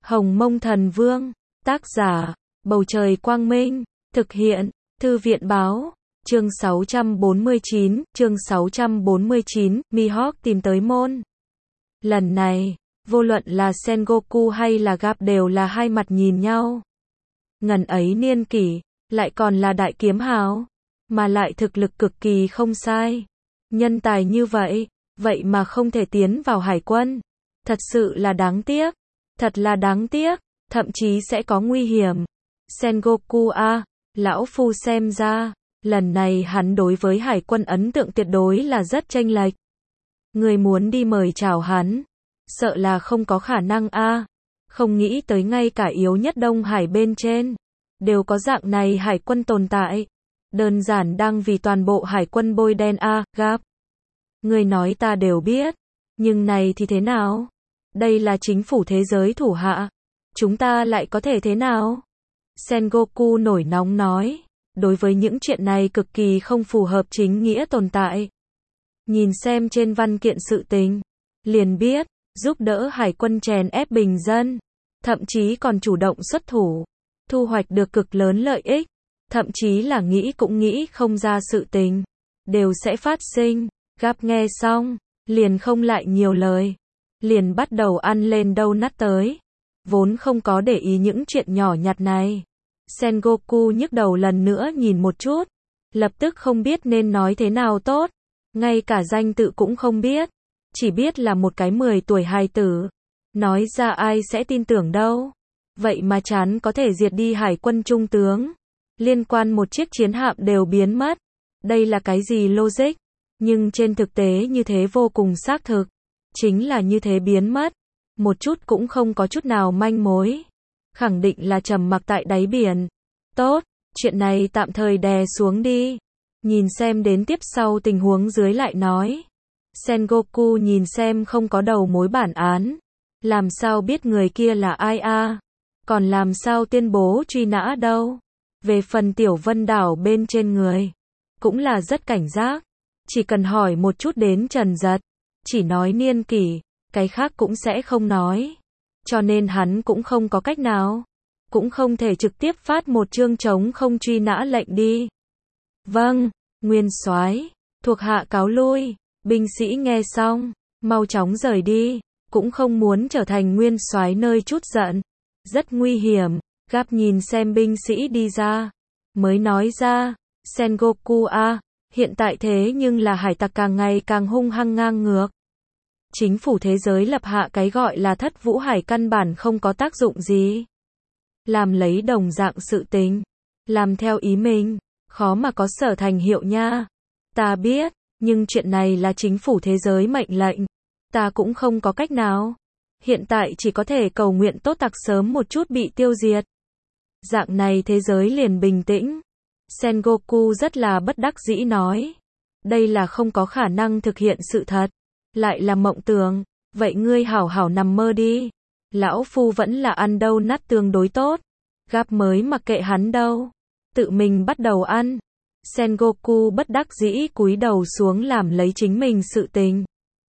Hồng Mông Thần Vương, tác giả, Bầu Trời Quang Minh, thực hiện, Thư viện Báo, chương 649, Mihawk tìm tới môn. Lần này, vô luận là Sengoku hay là Garp đều là hai mặt nhìn nhau. Ngần ấy niên kỷ, lại còn là đại kiếm hào, mà lại thực lực cực kỳ không sai. Nhân tài như vậy, vậy mà không thể tiến vào hải quân. Thật sự là đáng tiếc. Thật là đáng tiếc, thậm chí sẽ có nguy hiểm. Sengoku lão phu xem ra, lần này hắn đối với hải quân ấn tượng tuyệt đối là rất chênh lệch. Người muốn đi mời chào hắn, sợ là không có khả năng Không nghĩ tới ngay cả yếu nhất Đông Hải bên trên, đều có dạng này hải quân tồn tại. Đơn giản đang vì toàn bộ hải quân bôi đen Garp. Người nói ta đều biết, nhưng này thì thế nào? Đây là chính phủ thế giới thủ hạ. Chúng ta lại có thể thế nào? Sengoku nổi nóng nói. Đối với những chuyện này cực kỳ không phù hợp chính nghĩa tồn tại. Nhìn xem trên văn kiện sự tình, liền biết, giúp đỡ hải quân chèn ép bình dân. Thậm chí còn chủ động xuất thủ. Thu hoạch được cực lớn lợi ích. Thậm chí là nghĩ cũng nghĩ không ra sự tình. Đều sẽ phát sinh. Garp nghe xong, liền không lại nhiều lời. Liền bắt đầu ăn lên đâu nát tới. Vốn không có để ý những chuyện nhỏ nhặt này. Sengoku nhức đầu lần nữa nhìn một chút. Lập tức không biết nên nói thế nào tốt. Ngay cả danh tự cũng không biết. Chỉ biết là một cái 10 tuổi hài tử. Nói ra ai sẽ tin tưởng đâu. Vậy mà chán có thể diệt đi hải quân trung tướng. Liên quan một chiếc chiến hạm đều biến mất. Đây là cái gì logic? Nhưng trên thực tế như thế vô cùng xác thực. Chính là như thế biến mất. Một chút cũng không có chút nào manh mối. Khẳng định là trầm mặc tại đáy biển. Tốt, chuyện này tạm thời đè xuống đi. Nhìn xem đến tiếp sau tình huống dưới lại nói. Sengoku nhìn xem không có đầu mối bản án. Làm sao biết người kia là ai Còn làm sao tuyên bố truy nã đâu. Về phần Tiểu Vân Đảo bên trên người. Cũng là rất cảnh giác. Chỉ cần hỏi một chút đến Trần Giật. Chỉ nói niên kỷ, cái khác cũng sẽ không nói. Cho nên hắn cũng không có cách nào. Cũng không thể trực tiếp phát một chương chống không truy nã lệnh đi. Vâng, Nguyên Soái, thuộc hạ cáo lui. Binh sĩ nghe xong, mau chóng rời đi. Cũng không muốn trở thành Nguyên Soái nơi chút giận. Rất nguy hiểm. Garp nhìn xem binh sĩ đi ra. Mới nói ra, Sengoku hiện tại thế nhưng là hải tặc càng ngày càng hung hăng ngang ngược. Chính phủ thế giới lập hạ cái gọi là Thất Vũ Hải căn bản không có tác dụng gì. Làm lấy đồng dạng sự tình. Làm theo ý mình. Khó mà có sở thành hiệu nha. Ta biết, nhưng chuyện này là chính phủ thế giới mệnh lệnh. Ta cũng không có cách nào. Hiện tại chỉ có thể cầu nguyện tốt tặc sớm một chút bị tiêu diệt. Dạng này thế giới liền bình tĩnh. Sengoku rất là bất đắc dĩ nói. Đây là không có khả năng thực hiện sự thật. Lại là mộng tưởng. Vậy ngươi hảo hảo nằm mơ đi. Lão phu vẫn là ăn đâu nát tương đối tốt. Garp mới mặc kệ hắn đâu. Tự mình bắt đầu ăn. Sengoku bất đắc dĩ cúi đầu xuống làm lấy chính mình sự tình.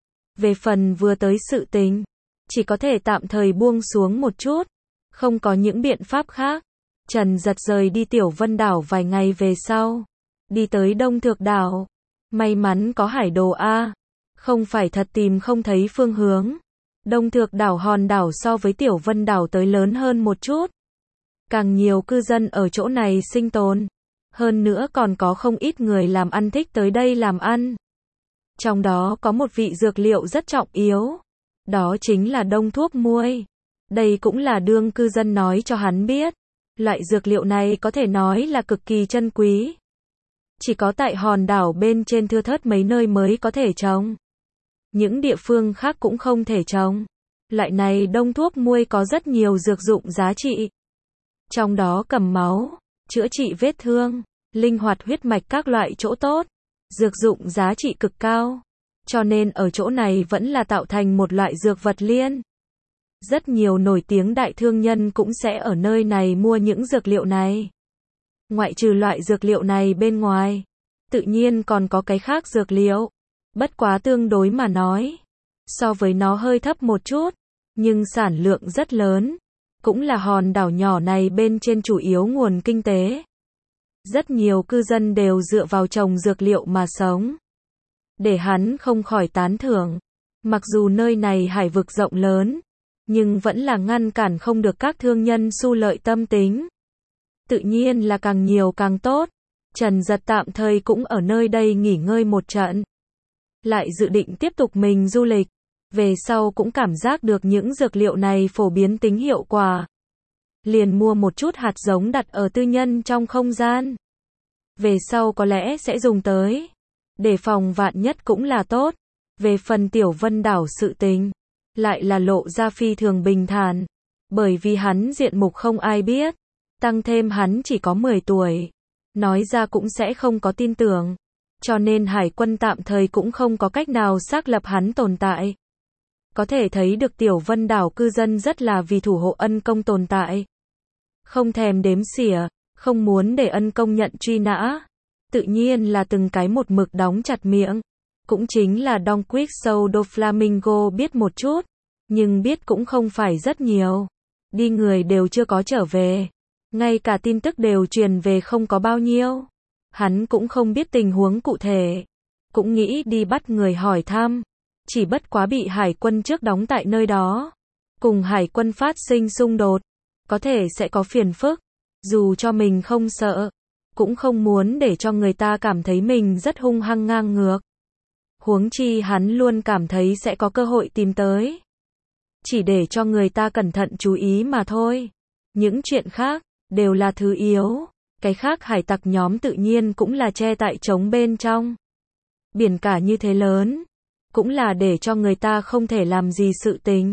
Về phần vừa tới sự tình, chỉ có thể tạm thời buông xuống một chút. Không có những biện pháp khác. Trần Giật rời đi Tiểu Vân Đảo vài ngày về sau. Đi tới Đông Thược Đảo. May mắn có hải đồ không phải thật tìm không thấy phương hướng. Đông Thược Đảo hòn đảo so với Tiểu Vân Đảo tới lớn hơn một chút. Càng nhiều cư dân ở chỗ này sinh tồn. Hơn nữa còn có không ít người làm ăn thích tới đây làm ăn. Trong đó có một vị dược liệu rất trọng yếu. Đó chính là đông thuốc muôi. Đây cũng là đương cư dân nói cho hắn biết. Loại dược liệu này có thể nói là cực kỳ chân quý. Chỉ có tại hòn đảo bên trên thưa thớt mấy nơi mới có thể trồng. Những địa phương khác cũng không thể trồng. Loại này đông thuốc muôi có rất nhiều dược dụng giá trị. Trong đó cầm máu, chữa trị vết thương, linh hoạt huyết mạch các loại chỗ tốt. Dược dụng giá trị cực cao. Cho nên ở chỗ này vẫn là tạo thành một loại dược vật liên. Rất nhiều nổi tiếng đại thương nhân cũng sẽ ở nơi này mua những dược liệu này. Ngoại trừ loại dược liệu này bên ngoài, tự nhiên còn có cái khác dược liệu. Bất quá tương đối mà nói, so với nó hơi thấp một chút, nhưng sản lượng rất lớn. cũng là hòn đảo nhỏ này bên trên chủ yếu nguồn kinh tế. Rất nhiều cư dân đều dựa vào trồng dược liệu mà sống. Để hắn không khỏi tán thưởng. Mặc dù nơi này hải vực rộng lớn, nhưng vẫn là ngăn cản không được các thương nhân su lợi tâm tính. Tự nhiên là càng nhiều càng tốt. Trần Giật tạm thời cũng ở nơi đây nghỉ ngơi một trận. Lại dự định tiếp tục mình du lịch. Về sau cũng cảm giác được những dược liệu này phổ biến tính hiệu quả. Liền mua một chút hạt giống đặt ở tư nhân trong không gian. Về sau có lẽ sẽ dùng tới. Để phòng vạn nhất cũng là tốt. Về phần Tiểu Vân Đảo sự tình, lại là lộ ra phi thường bình thản. Bởi vì hắn diện mục không ai biết. Tăng thêm hắn chỉ có 10 tuổi. Nói ra cũng sẽ không có tin tưởng. Cho nên hải quân tạm thời cũng không có cách nào xác lập hắn tồn tại. Có thể thấy được Tiểu Vân Đảo cư dân rất là vì thủ hộ ân công tồn tại. Không thèm đếm xỉa, không muốn để ân công nhận truy nã. Tự nhiên là từng cái một mực đóng chặt miệng. Cũng chính là Don Quixote do Flamingo biết một chút, nhưng biết cũng không phải rất nhiều. Đi người đều chưa có trở về. Ngay cả tin tức đều truyền về không có bao nhiêu. Hắn cũng không biết tình huống cụ thể. Cũng nghĩ đi bắt người hỏi thăm. Chỉ bất quá bị hải quân trước đóng tại nơi đó. Cùng hải quân phát sinh xung đột. Có thể sẽ có phiền phức. Dù cho mình không sợ. Cũng không muốn để cho người ta cảm thấy mình rất hung hăng ngang ngược. Huống chi hắn luôn cảm thấy sẽ có cơ hội tìm tới. Chỉ để cho người ta cẩn thận chú ý mà thôi. Những chuyện khác, đều là thứ yếu. Cái khác hải tặc nhóm tự nhiên cũng là che tại trống bên trong. Biển cả như thế lớn. Cũng là để cho người ta không thể làm gì sự tình.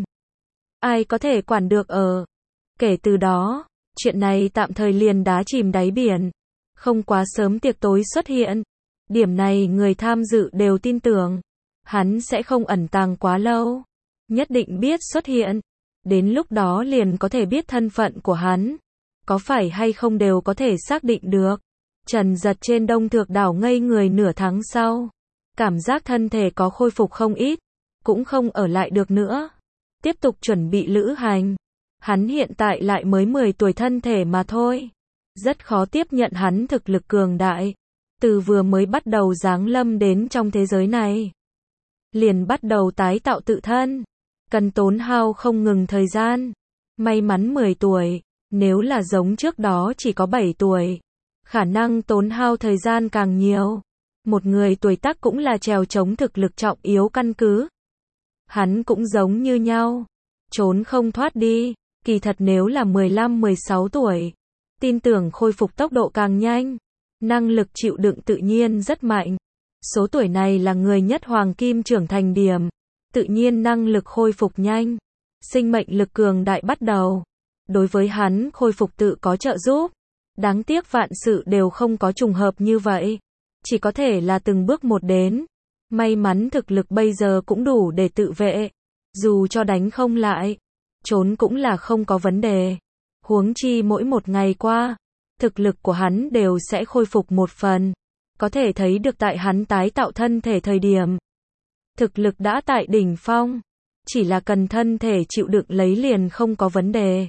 Ai có thể quản được ở. Kể từ đó, chuyện này tạm thời liền đá chìm đáy biển. Không quá sớm tiệc tối xuất hiện. Điểm này người tham dự đều tin tưởng. Hắn sẽ không ẩn tàng quá lâu. Nhất định biết xuất hiện. Đến lúc đó liền có thể biết thân phận của hắn. Có phải hay không đều có thể xác định được. Trần Giật trên Đông Thược Đảo ngây người nửa tháng sau. Cảm giác thân thể có khôi phục không ít. Cũng không ở lại được nữa. Tiếp tục chuẩn bị lữ hành. Hắn hiện tại lại mới 10 tuổi thân thể mà thôi. Rất khó tiếp nhận hắn thực lực cường đại. Từ vừa mới bắt đầu giáng lâm đến trong thế giới này. Liền bắt đầu tái tạo tự thân. Cần tốn hao không ngừng thời gian. May mắn 10 tuổi. Nếu là giống trước đó chỉ có 7 tuổi. Khả năng tốn hao thời gian càng nhiều. Một người tuổi tác cũng là trèo chống thực lực trọng yếu căn cứ. Hắn cũng giống như nhau. Trốn không thoát đi. Kỳ thật nếu là 15-16 tuổi. Tin tưởng khôi phục tốc độ càng nhanh. Năng lực chịu đựng tự nhiên rất mạnh. Số tuổi này là người nhất hoàng kim trưởng thành điểm. Tự nhiên năng lực khôi phục nhanh. Sinh mệnh lực cường đại bắt đầu. Đối với hắn khôi phục tự có trợ giúp. Đáng tiếc vạn sự đều không có trùng hợp như vậy. Chỉ có thể là từng bước một đến. May mắn thực lực bây giờ cũng đủ để tự vệ. Dù cho đánh không lại. Trốn cũng là không có vấn đề. Huống chi mỗi một ngày qua. Thực lực của hắn đều sẽ khôi phục một phần. Có thể thấy được tại hắn tái tạo thân thể thời điểm. Thực lực đã tại đỉnh phong. Chỉ là cần thân thể chịu đựng lấy liền không có vấn đề.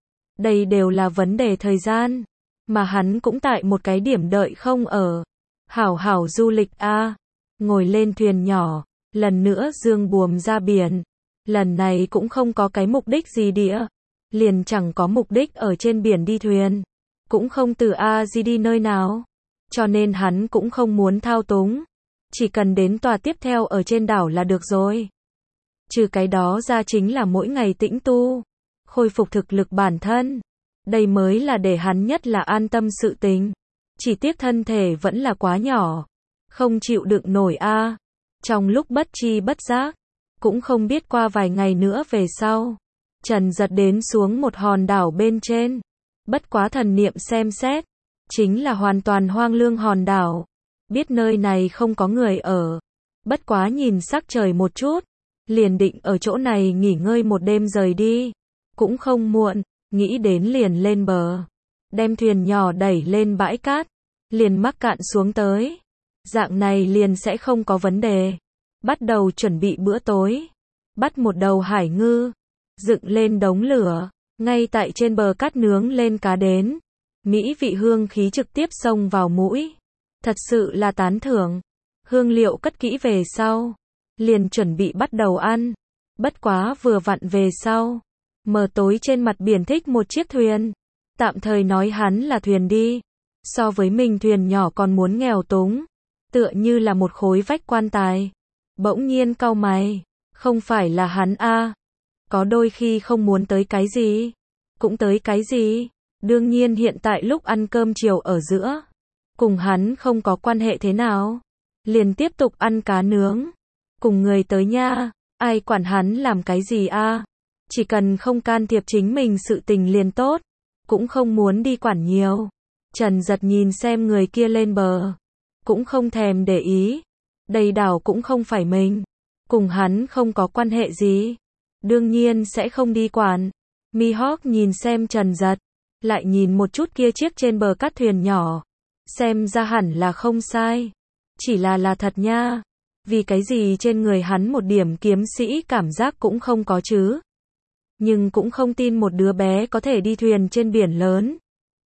Đây đều là vấn đề thời gian. Mà hắn cũng tại một cái điểm đợi không ở. Hảo hảo du lịch a. Ngồi lên thuyền nhỏ. Lần nữa dương buồm ra biển. Lần này cũng không có cái mục đích gì địa. Liền chẳng có mục đích ở trên biển đi thuyền. Cũng không từ A di đi nơi nào. Cho nên hắn cũng không muốn thao túng. Chỉ cần đến tòa tiếp theo ở trên đảo là được rồi. Trừ cái đó ra chính là mỗi ngày tĩnh tu. Khôi phục thực lực bản thân. Đây mới là để hắn nhất là an tâm sự tình. Chỉ tiếc thân thể vẫn là quá nhỏ. Không chịu đựng nổi a. Trong lúc bất chi bất giác. Cũng không biết qua vài ngày nữa về sau. Trần Giật đến xuống một hòn đảo bên trên. Bất quá thần niệm xem xét. Chính là hoàn toàn hoang lương hòn đảo. Biết nơi này không có người ở. Bất quá nhìn sắc trời một chút. Liền định ở chỗ này nghỉ ngơi một đêm rời đi. Cũng không muộn. Nghĩ đến liền lên bờ. Đem thuyền nhỏ đẩy lên bãi cát. Liền mắc cạn xuống tới. Dạng này liền sẽ không có vấn đề. Bắt đầu chuẩn bị bữa tối. Bắt một đầu hải ngư. Dựng lên đống lửa. Ngay tại trên bờ cát nướng lên cá đến. Mỹ vị hương khí trực tiếp xông vào mũi. Thật sự là tán thưởng. Hương liệu cất kỹ về sau. Liền chuẩn bị bắt đầu ăn. Bất quá vừa vặn về sau. Mờ tối trên mặt biển thích một chiếc thuyền. Tạm thời nói hắn là thuyền đi. So với mình thuyền nhỏ còn muốn nghèo túng. Tựa như là một khối vách quan tài. Bỗng nhiên cau mày. Không phải là hắn a. Có đôi khi không muốn tới cái gì. Cũng tới cái gì. Đương nhiên hiện tại lúc ăn cơm chiều ở giữa. Cùng hắn không có quan hệ thế nào. Liền tiếp tục ăn cá nướng. Cùng người tới nha. Ai quản hắn làm cái gì a. Chỉ cần không can thiệp chính mình sự tình liền tốt. Cũng không muốn đi quản nhiều. Trần Giật nhìn xem người kia lên bờ. Cũng không thèm để ý. Đây đảo cũng không phải mình. Cùng hắn không có quan hệ gì. Đương nhiên sẽ không đi quản. Mihawk nhìn xem Trần Giật. Lại nhìn một chút kia chiếc trên bờ cát thuyền nhỏ. Xem ra hẳn là không sai. Chỉ là thật nha. Vì cái gì trên người hắn một điểm kiếm sĩ cảm giác cũng không có chứ. Nhưng cũng không tin một đứa bé có thể đi thuyền trên biển lớn.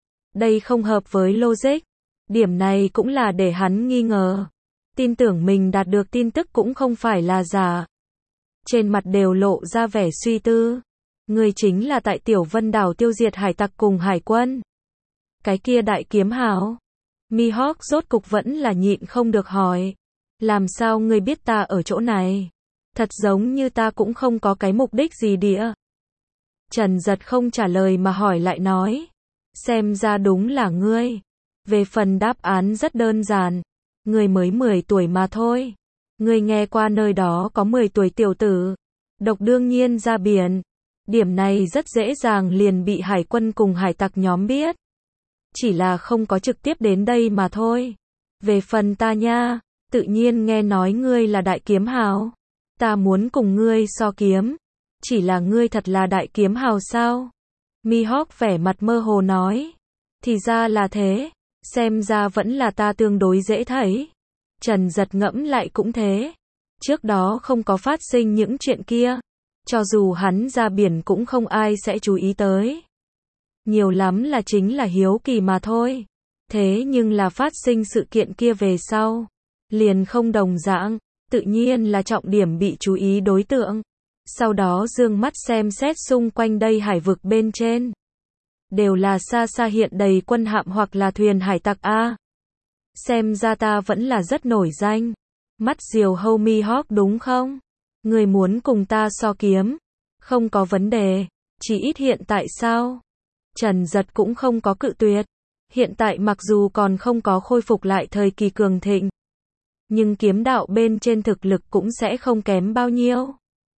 Đây không hợp với logic. Điểm này cũng là để hắn nghi ngờ. Tin tưởng mình đạt được tin tức cũng không phải là giả. Trên mặt đều lộ ra vẻ suy tư. Người chính là tại Tiểu Vân đảo tiêu diệt hải tặc cùng hải quân. Cái kia đại kiếm hào. Mihawk rốt cục vẫn là nhịn không được hỏi. Làm sao ngươi biết ta ở chỗ này? Thật giống như ta cũng không có cái mục đích gì địa. Trần Giật không trả lời mà hỏi lại nói. Xem ra đúng là ngươi. Về phần đáp án rất đơn giản. Ngươi mới 10 tuổi mà thôi. Ngươi nghe qua nơi đó có 10 tuổi tiểu tử. Độc đương nhiên ra biển. Điểm này rất dễ dàng liền bị hải quân cùng hải tặc nhóm biết. Chỉ là không có trực tiếp đến đây mà thôi. Về phần ta nha, tự nhiên nghe nói ngươi là đại kiếm hào. Ta muốn cùng ngươi so kiếm. Chỉ là ngươi thật là đại kiếm hào sao? Mihawk vẻ mặt mơ hồ nói. Thì ra là thế. Xem ra vẫn là ta tương đối dễ thấy. Trần Giật ngẫm lại cũng thế. Trước đó không có phát sinh những chuyện kia. Cho dù hắn ra biển cũng không ai sẽ chú ý tới. Nhiều lắm là chính là hiếu kỳ mà thôi. Thế nhưng là phát sinh sự kiện kia về sau. Liền không đồng dạng. Tự nhiên là trọng điểm bị chú ý đối tượng. Sau đó dương mắt xem xét xung quanh đây hải vực bên trên. Đều là xa xa hiện đầy quân hạm hoặc là thuyền hải tặc a. Xem ra ta vẫn là rất nổi danh. Mắt diều hâu Mihawk đúng không? Người muốn cùng ta so kiếm. Không có vấn đề. Chỉ ít hiện tại sao? Trần Giật cũng không có cự tuyệt. Hiện tại mặc dù còn không có khôi phục lại thời kỳ cường thịnh. Nhưng kiếm đạo bên trên thực lực cũng sẽ không kém bao nhiêu.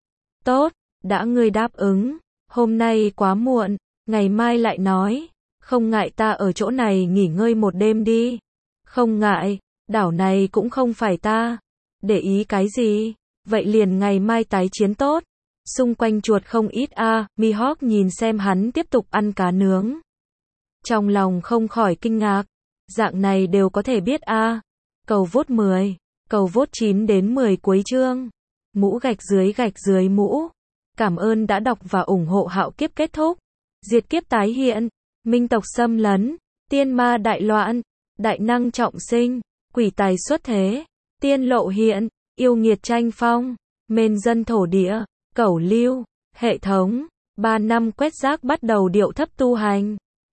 Tốt, đã ngươi đáp ứng. Hôm nay quá muộn. Ngày mai lại nói. Không ngại ta ở chỗ này nghỉ ngơi một đêm đi. Không ngại. Đảo này cũng không phải ta. Để ý cái gì? Vậy liền ngày mai tái chiến tốt. Xung quanh chuột không ít a. Mihawk nhìn xem hắn tiếp tục ăn cá nướng. Trong lòng không khỏi kinh ngạc. Dạng này đều có thể biết a. Cầu vote 10. Cầu vote 9 đến 10 cuối chương. Mũ gạch dưới mũ. Cảm ơn đã đọc và ủng hộ Hạo Kiếp kết thúc. Diệt kiếp tái hiện. Minh tộc xâm lấn. Tiên ma đại loạn. Đại năng trọng sinh. Quỷ tài xuất thế. Tiên lộ hiện. Yêu nghiệt tranh phong. Mên dân thổ địa. Cẩu lưu. Hệ thống. 3 năm quét rác bắt đầu điệu thấp tu hành.